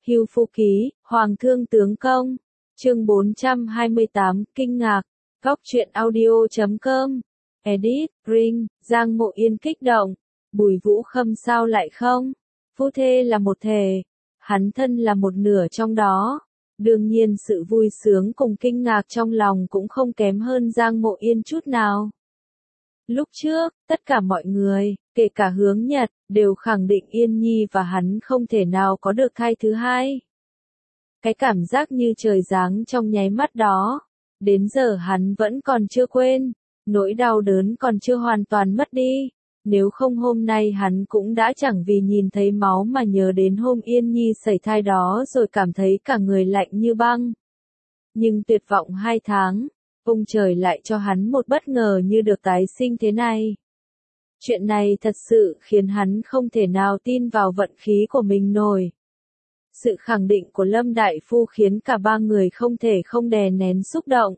Hưu Phu Ký, Hoàng Thương Tướng Công. Chương 428, Kinh ngạc. Góc truyện audio.com. Edit, Ring, Giang Mộ Yên kích động. Bùi Vũ Khâm sao lại không? Phu thê là một thể. Hắn thân là một nửa trong đó. Đương nhiên sự vui sướng cùng kinh ngạc trong lòng cũng không kém hơn Giang Mộ Yên chút nào. Lúc trước, tất cả mọi người, kể cả Hướng Nhật, đều khẳng định Yên Nhi và hắn không thể nào có được thai thứ hai. Cái cảm giác như trời giáng trong nháy mắt đó, đến giờ hắn vẫn còn chưa quên, nỗi đau đớn còn chưa hoàn toàn mất đi. Nếu không hôm nay hắn cũng đã chẳng vì nhìn thấy máu mà nhớ đến hôm Yên Nhi sẩy thai đó rồi cảm thấy cả người lạnh như băng. Nhưng tuyệt vọng 2 tháng, ông trời lại cho hắn một bất ngờ như được tái sinh thế này. Chuyện này thật sự khiến hắn không thể nào tin vào vận khí của mình nổi. Sự khẳng định của Lâm Đại Phu khiến cả ba người không thể không đè nén xúc động.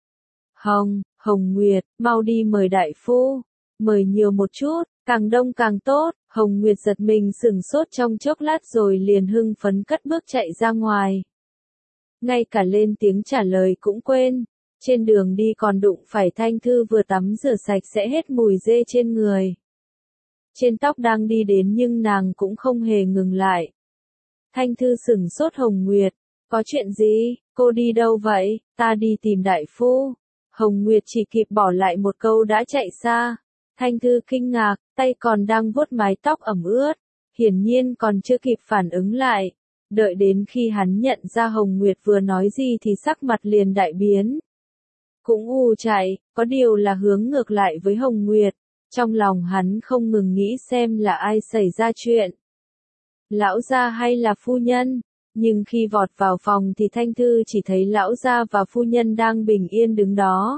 Hồng Nguyệt, mau đi mời Đại Phu. Mời nhiều một chút, càng đông càng tốt. Hồng Nguyệt giật mình sửng sốt trong chốc lát rồi liền hưng phấn cất bước chạy ra ngoài. Ngay cả lên tiếng trả lời cũng quên. Trên đường đi còn đụng phải Thanh Thư vừa tắm rửa sạch sẽ hết mùi dê trên người. Trên tóc đang đi đến nhưng nàng cũng không hề ngừng lại. Thanh Thư sửng sốt. Hồng Nguyệt, có chuyện gì? Cô đi đâu vậy? Ta đi tìm Đại Phu. Hồng Nguyệt chỉ kịp bỏ lại một câu đã chạy xa. Thanh Thư kinh ngạc, tay còn đang vuốt mái tóc ẩm ướt, hiển nhiên còn chưa kịp phản ứng lại. Đợi đến khi hắn nhận ra Hồng Nguyệt vừa nói gì thì sắc mặt liền đại biến. Cũng chạy, có điều là hướng ngược lại với Hồng Nguyệt. Trong lòng hắn không ngừng nghĩ xem là ai xảy ra chuyện. Lão gia hay là phu nhân? Nhưng khi vọt vào phòng thì Thanh Thư chỉ thấy lão gia và phu nhân đang bình yên đứng đó.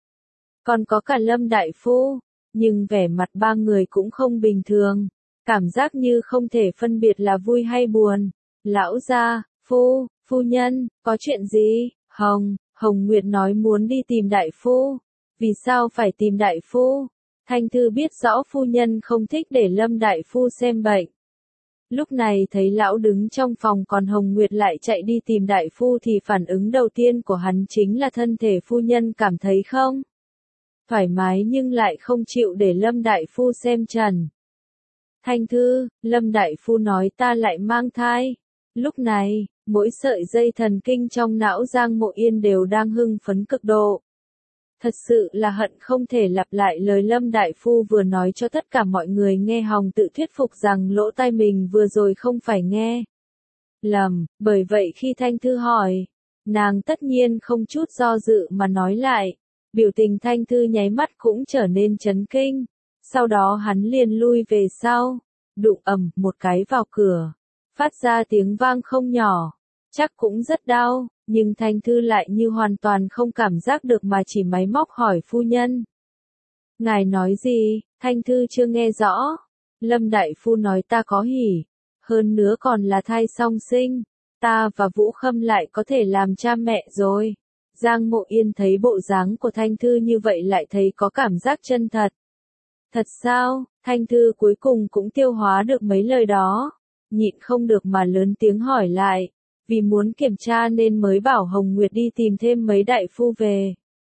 Còn có cả Lâm Đại Phu. Nhưng vẻ mặt ba người cũng không bình thường, cảm giác như không thể phân biệt là vui hay buồn. Lão gia, phu nhân, có chuyện gì? Hồng Nguyệt nói muốn đi tìm Đại Phu. Vì sao phải tìm Đại Phu? Thanh Thư biết rõ phu nhân không thích để Lâm Đại Phu xem bệnh. Lúc này thấy lão đứng trong phòng còn Hồng Nguyệt lại chạy đi tìm Đại Phu thì phản ứng đầu tiên của hắn chính là thân thể phu nhân cảm thấy không thoải mái nhưng lại không chịu để Lâm Đại Phu xem trần. Thanh Thư, Lâm Đại Phu nói ta lại mang thai. Lúc này, mỗi sợi dây thần kinh trong não Giang Mộ Yên đều đang hưng phấn cực độ. Thật sự là hận không thể lặp lại lời Lâm Đại Phu vừa nói cho tất cả mọi người nghe hòng tự thuyết phục rằng lỗ tai mình vừa rồi không phải nghe lầm. Bởi vậy khi Thanh Thư hỏi, nàng tất nhiên không chút do dự mà nói lại. Biểu tình Thanh Thư nháy mắt cũng trở nên chấn kinh. Sau đó hắn liền lui về sau, đụng ầm một cái vào cửa, phát ra tiếng vang không nhỏ, chắc cũng rất đau, nhưng Thanh Thư lại như hoàn toàn không cảm giác được mà chỉ máy móc hỏi phu nhân. Ngài nói gì? Thanh Thư chưa nghe rõ. Lâm Đại Phu nói ta có hỉ, hơn nữa còn là thai song sinh, ta và Vũ Khâm lại có thể làm cha mẹ rồi. Giang Mộ Yên thấy bộ dáng của Thanh Thư như vậy lại thấy có cảm giác chân thật. Thật sao? Thanh Thư cuối cùng cũng tiêu hóa được mấy lời đó. Nhịn không được mà lớn tiếng hỏi lại. Vì muốn kiểm tra nên mới bảo Hồng Nguyệt đi tìm thêm mấy đại phu về.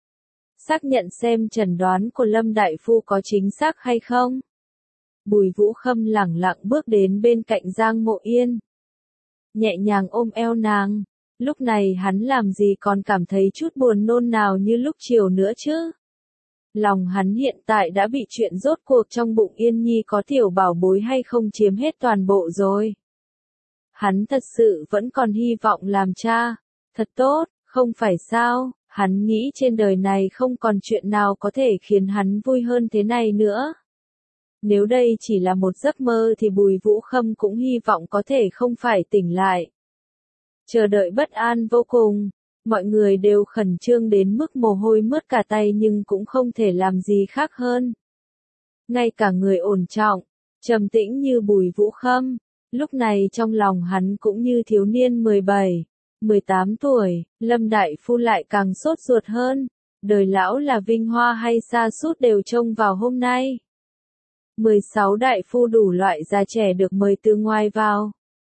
Xác nhận xem chẩn đoán của Lâm Đại Phu có chính xác hay không. Bùi Vũ Khâm lẳng lặng bước đến bên cạnh Giang Mộ Yên. Nhẹ nhàng ôm eo nàng. Lúc này hắn làm gì còn cảm thấy chút buồn nôn nào như lúc chiều nữa chứ. Lòng hắn hiện tại đã bị chuyện rốt cuộc trong bụng Yên Nhi có tiểu bảo bối hay không chiếm hết toàn bộ rồi. Hắn thật sự vẫn còn hy vọng làm cha. Thật tốt, không phải sao, hắn nghĩ trên đời này không còn chuyện nào có thể khiến hắn vui hơn thế này nữa. Nếu đây chỉ là một giấc mơ thì Bùi Vũ Khâm cũng hy vọng có thể không phải tỉnh lại. Chờ đợi bất an vô cùng, mọi người đều khẩn trương đến mức mồ hôi mướt cả tay nhưng cũng không thể làm gì khác hơn. Ngay cả người ổn trọng, trầm tĩnh như Bùi Vũ Khâm, lúc này trong lòng hắn cũng như thiếu niên 17, 18 tuổi, Lâm Đại Phu lại càng sốt ruột hơn, đời lão là vinh hoa hay sa sút đều trông vào hôm nay. 16 đại phu đủ loại già trẻ được mời từ ngoài vào.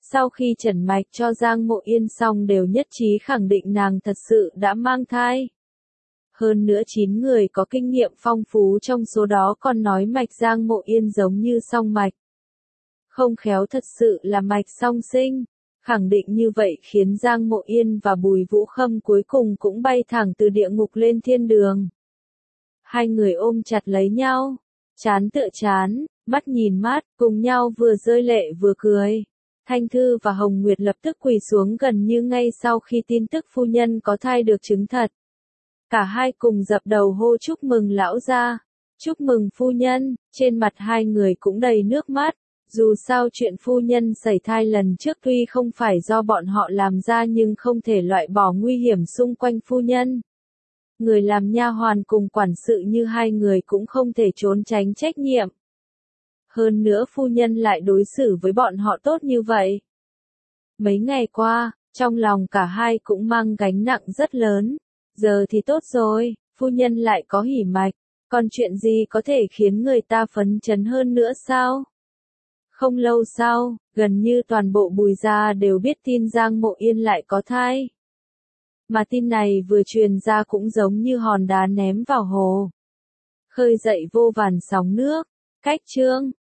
Sau khi trần mạch cho Giang Mộ Yên xong đều nhất trí khẳng định nàng thật sự đã mang thai. Hơn nữa 9 người có kinh nghiệm phong phú trong số đó còn nói mạch Giang Mộ Yên giống như song mạch. Không khéo thật sự là mạch song sinh. Khẳng định như vậy khiến Giang Mộ Yên và Bùi Vũ Khâm cuối cùng cũng bay thẳng từ địa ngục lên thiên đường. Hai người ôm chặt lấy nhau, trán tựa trán, mắt nhìn mắt, cùng nhau vừa rơi lệ vừa cười. Thanh Thư và Hồng Nguyệt lập tức quỳ xuống gần như ngay sau khi tin tức phu nhân có thai được chứng thật. Cả hai cùng dập đầu hô chúc mừng lão gia, chúc mừng phu nhân, trên mặt hai người cũng đầy nước mắt. Dù sao chuyện phu nhân sẩy thai lần trước tuy không phải do bọn họ làm ra nhưng không thể loại bỏ nguy hiểm xung quanh phu nhân. Người làm nha hoàn cùng quản sự như hai người cũng không thể trốn tránh trách nhiệm. Hơn nữa phu nhân lại đối xử với bọn họ tốt như vậy. Mấy ngày qua, trong lòng cả hai cũng mang gánh nặng rất lớn. Giờ thì tốt rồi, phu nhân lại có hỉ mạch, còn chuyện gì có thể khiến người ta phấn chấn hơn nữa sao? Không lâu sau, gần như toàn bộ Bùi gia đều biết tin Giang Mộ Yên lại có thai. Mà tin này vừa truyền ra cũng giống như hòn đá ném vào hồ. Khơi dậy vô vàn sóng nước. Cách chương